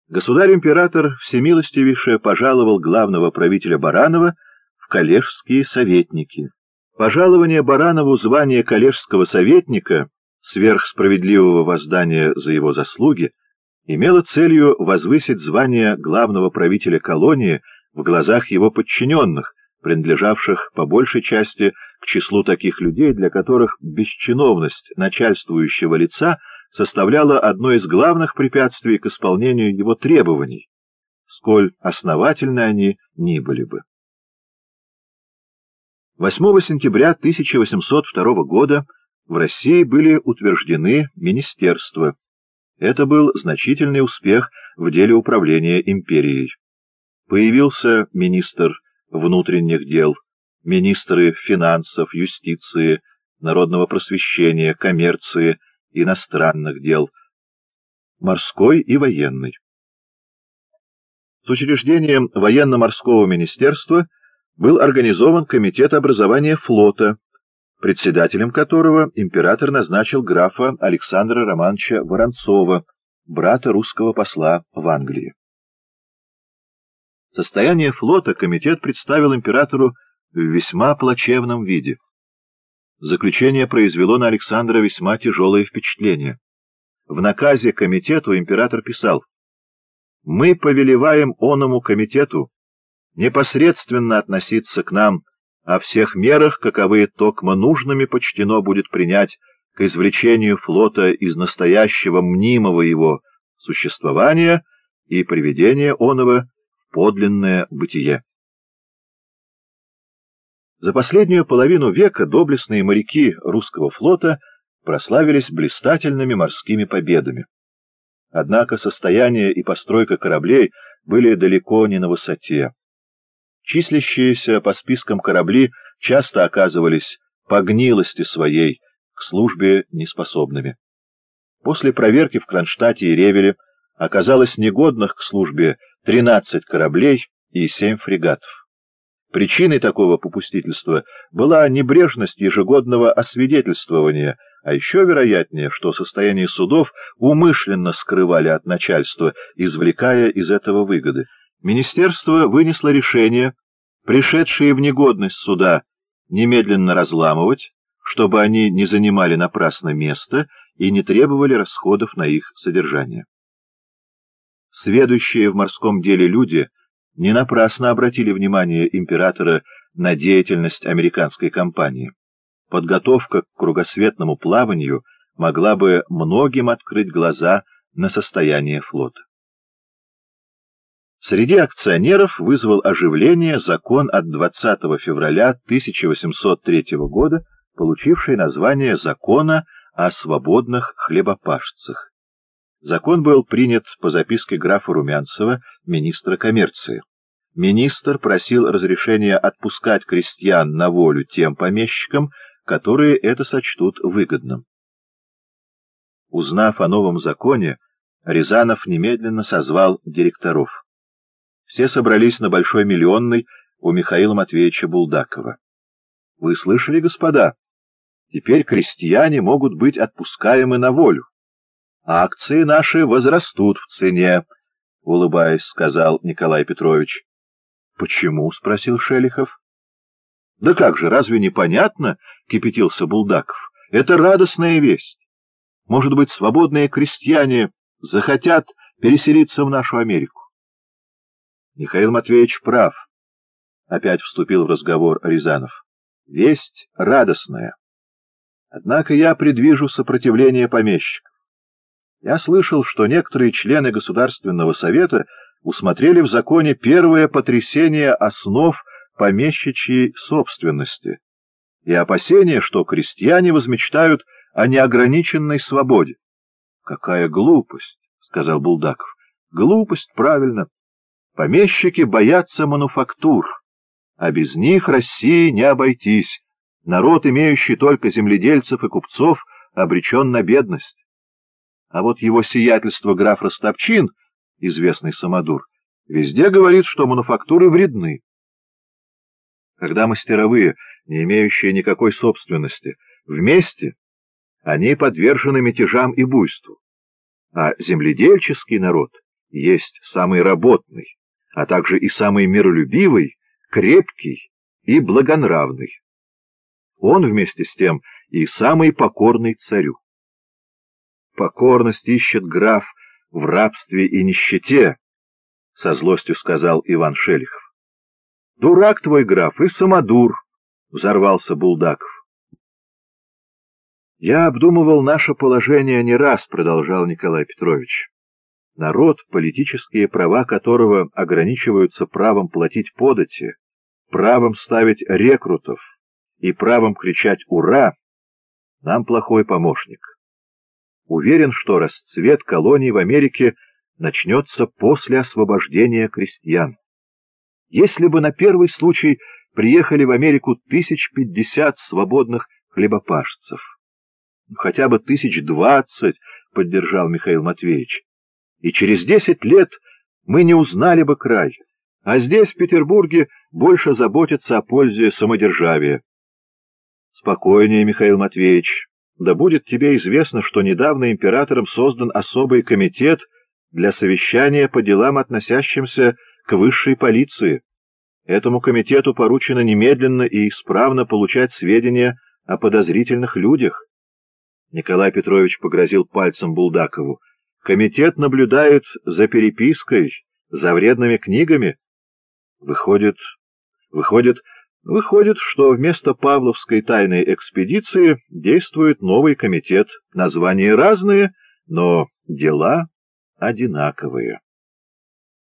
Государь-император всемилостивейше пожаловал главного правителя Баранова в коллежские советники. Пожалование Баранову звания коллежского советника, сверхсправедливого воздания за его заслуги, имело целью возвысить звание главного правителя колонии в глазах его подчиненных, принадлежавших по большей части к числу таких людей, для которых бесчиновность начальствующего лица составляла одно из главных препятствий к исполнению его требований, сколь основательны они ни были бы. 8 сентября 1802 года в России были утверждены министерства. Это был значительный успех в деле управления империей. Появился министр внутренних дел, министры финансов, юстиции, народного просвещения, коммерции, иностранных дел, морской и военный. С учреждением военно-морского министерства был организован комитет образования флота, председателем которого император назначил графа Александра Романовича Воронцова, брата русского посла в Англии. Состояние флота комитет представил императору в весьма плачевном виде. Заключение произвело на Александра весьма тяжелое впечатление. В наказе комитету император писал: «Мы повелеваем оному комитету непосредственно относиться к нам о всех мерах, каковые токмо нужными почтено будет принять к извлечению флота из настоящего мнимого его существования и приведения оного в подлинное бытие». За последнюю половину века доблестные моряки русского флота прославились блистательными морскими победами. Однако состояние и постройка кораблей были далеко не на высоте. Числящиеся по спискам корабли часто оказывались по гнилости своей к службе неспособными. После проверки в Кронштадте и Ревеле оказалось негодных к службе 13 кораблей и 7 фрегатов. Причиной такого попустительства была небрежность ежегодного освидетельствования, а еще вероятнее, что состояние судов умышленно скрывали от начальства, извлекая из этого выгоды. Министерство вынесло решение, пришедшие в негодность суда, немедленно разламывать, чтобы они не занимали напрасно место и не требовали расходов на их содержание. Сведущие в морском деле люди не напрасно обратили внимание императора на деятельность американской компании. Подготовка к кругосветному плаванию могла бы многим открыть глаза на состояние флота. Среди акционеров вызвал оживление закон от 20 февраля 1803 года, получивший название «Закона о свободных хлебопашцах». Закон был принят по записке графа Румянцева, министра коммерции. Министр просил разрешения отпускать крестьян на волю тем помещикам, которые это сочтут выгодным. Узнав о новом законе, Рязанов немедленно созвал директоров. Все собрались на Большой Миллионной у Михаила Матвеевича Булдакова. «Вы слышали, господа? Теперь крестьяне могут быть отпускаемы на волю. Акции наши возрастут в цене», — улыбаясь, сказал Николай Петрович. «Почему?» — спросил Шелихов. «Да как же, разве непонятно?» — кипятился Булдаков. «Это радостная весть. Может быть, свободные крестьяне захотят переселиться в нашу Америку». «Михаил Матвеевич прав», — опять вступил в разговор Рязанов. «Весть радостная. Однако я предвижу сопротивление помещиков. Я слышал, что некоторые члены Государственного совета усмотрели в законе первое потрясение основ помещичьей собственности и опасения, что крестьяне возмечтают о неограниченной свободе. — Какая глупость, — сказал Булдаков. — Глупость, правильно. Помещики боятся мануфактур, а без них России не обойтись. Народ, имеющий только земледельцев и купцов, обречен на бедность. А вот его сиятельство граф Ростопчин, известный самодур, везде говорит, что мануфактуры вредны. Когда мастеровые, не имеющие никакой собственности, вместе, они подвержены мятежам и буйству, а земледельческий народ есть самый работный, а также и самый миролюбивый, крепкий и благонравный. Он вместе с тем и самый покорный царю. Покорность ищет граф в рабстве и нищете, — со злостью сказал Иван Шелихов. — Дурак твой граф и самодур, — взорвался Булдаков. — Я обдумывал наше положение не раз, — продолжал Николай Петрович. Народ, политические права которого ограничиваются правом платить подати, правом ставить рекрутов и правом кричать «Ура!», нам плохой помощник. Уверен, что расцвет колоний в Америке начнется после освобождения крестьян. Если бы на первый случай приехали в Америку 1050 свободных хлебопашцев, хотя бы 1020, поддержал Михаил Матвеевич, и через 10 лет мы не узнали бы край, а здесь, в Петербурге, больше заботятся о пользе самодержавия. Спокойнее, Михаил Матвеевич. Да будет тебе известно, что недавно императором создан особый комитет для совещания по делам, относящимся к высшей полиции. Этому комитету поручено немедленно и исправно получать сведения о подозрительных людях. Николай Петрович погрозил пальцем Булдакову. Комитет наблюдает за перепиской, за вредными книгами. Выходит, что вместо Павловской тайной экспедиции действует новый комитет. Названия разные, но дела одинаковые.